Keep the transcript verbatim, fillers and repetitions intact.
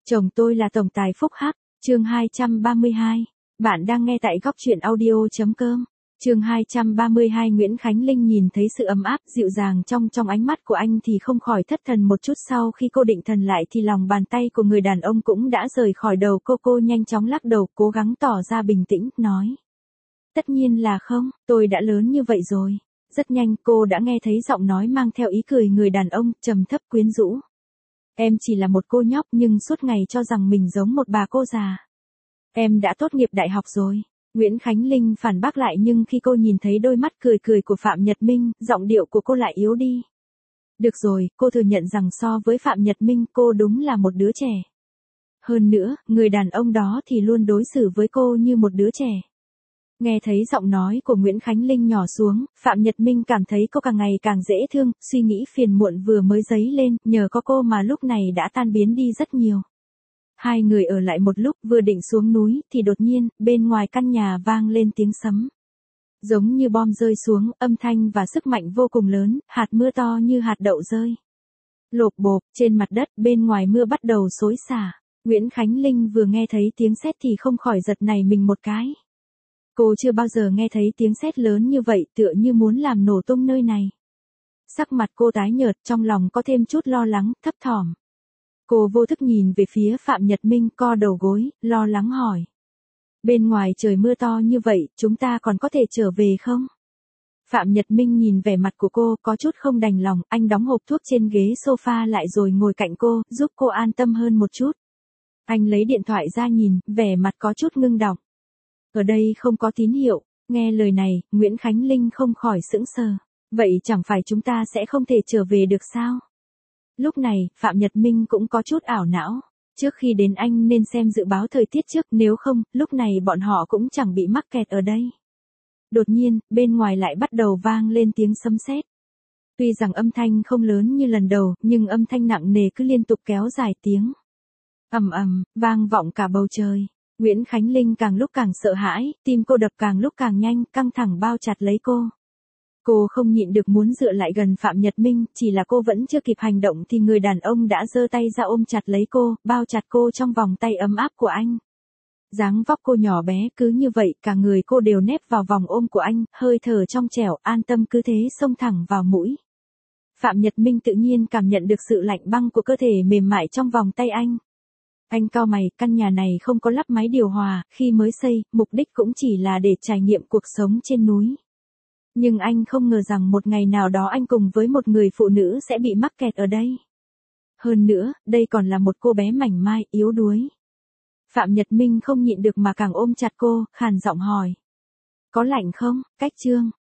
Chồng tôi là tổng tài Phúc Hắc, chương hai trăm ba mươi hai. Bạn đang nghe tại góc truyện audio.com. Chương hai trăm ba mươi hai. Nguyễn Khánh Linh nhìn thấy sự ấm áp, dịu dàng trong trong ánh mắt của anh thì không khỏi thất thần một chút. Sau khi cô định thần lại thì lòng bàn tay của người đàn ông cũng đã rời khỏi đầu cô. Cô nhanh chóng lắc đầu, cố gắng tỏ ra bình tĩnh, nói. Tất nhiên là không, tôi đã lớn như vậy rồi. Rất nhanh cô đã nghe thấy giọng nói mang theo ý cười người đàn ông, trầm thấp quyến rũ. Em chỉ là một cô nhóc nhưng suốt ngày cho rằng mình giống một bà cô già. Em đã tốt nghiệp đại học rồi. Nguyễn Khánh Linh phản bác lại, nhưng khi cô nhìn thấy đôi mắt cười cười của Phạm Nhật Minh, giọng điệu của cô lại yếu đi. Được rồi, cô thừa nhận rằng so với Phạm Nhật Minh cô đúng là một đứa trẻ. Hơn nữa, người đàn ông đó thì luôn đối xử với cô như một đứa trẻ. Nghe thấy giọng nói của Nguyễn Khánh Linh nhỏ xuống, Phạm Nhật Minh cảm thấy cô càng ngày càng dễ thương, suy nghĩ phiền muộn vừa mới dấy lên, nhờ có cô mà lúc này đã tan biến đi rất nhiều. Hai người ở lại một lúc, vừa định xuống núi, thì đột nhiên, bên ngoài căn nhà vang lên tiếng sấm. Giống như bom rơi xuống, âm thanh và sức mạnh vô cùng lớn, hạt mưa to như hạt đậu rơi. Lộp bộp, trên mặt đất, bên ngoài mưa bắt đầu xối xả. Nguyễn Khánh Linh vừa nghe thấy tiếng sét thì không khỏi giật nảy mình một cái. Cô chưa bao giờ nghe thấy tiếng sét lớn như vậy, tựa như muốn làm nổ tung nơi này. Sắc mặt cô tái nhợt, trong lòng có thêm chút lo lắng, thấp thỏm. Cô vô thức nhìn về phía Phạm Nhật Minh, co đầu gối, lo lắng hỏi. Bên ngoài trời mưa to như vậy, chúng ta còn có thể trở về không? Phạm Nhật Minh nhìn vẻ mặt của cô, có chút không đành lòng, anh đóng hộp thuốc trên ghế sofa lại rồi ngồi cạnh cô, giúp cô an tâm hơn một chút. Anh lấy điện thoại ra nhìn, vẻ mặt có chút ngưng đọng. Ở đây không có tín hiệu. Nghe lời này, Nguyễn Khánh Linh không khỏi sững sờ. Vậy chẳng phải chúng ta sẽ không thể trở về được sao? Lúc này, Phạm Nhật Minh cũng có chút ảo não. Trước khi đến anh nên xem dự báo thời tiết trước, nếu không, lúc này bọn họ cũng chẳng bị mắc kẹt ở đây. Đột nhiên, bên ngoài lại bắt đầu vang lên tiếng sấm sét. Tuy rằng âm thanh không lớn như lần đầu, nhưng âm thanh nặng nề cứ liên tục kéo dài tiếng. Ầm ầm, vang vọng cả bầu trời. Nguyễn Khánh Linh càng lúc càng sợ hãi, tim cô đập càng lúc càng nhanh, căng thẳng bao chặt lấy cô. Cô không nhịn được muốn dựa lại gần Phạm Nhật Minh, chỉ là cô vẫn chưa kịp hành động thì người đàn ông đã giơ tay ra ôm chặt lấy cô, bao chặt cô trong vòng tay ấm áp của anh. Dáng vóc cô nhỏ bé cứ như vậy, cả người cô đều nép vào vòng ôm của anh, hơi thở trong trẻo, an tâm cứ thế xông thẳng vào mũi. Phạm Nhật Minh tự nhiên cảm nhận được sự lạnh băng của cơ thể mềm mại trong vòng tay anh. Anh cau mày, căn nhà này không có lắp máy điều hòa, khi mới xây, mục đích cũng chỉ là để trải nghiệm cuộc sống trên núi. Nhưng anh không ngờ rằng một ngày nào đó anh cùng với một người phụ nữ sẽ bị mắc kẹt ở đây. Hơn nữa, đây còn là một cô bé mảnh mai, yếu đuối. Phạm Nhật Minh không nhịn được mà càng ôm chặt cô, khàn giọng hỏi. Có lạnh không? Cách chương,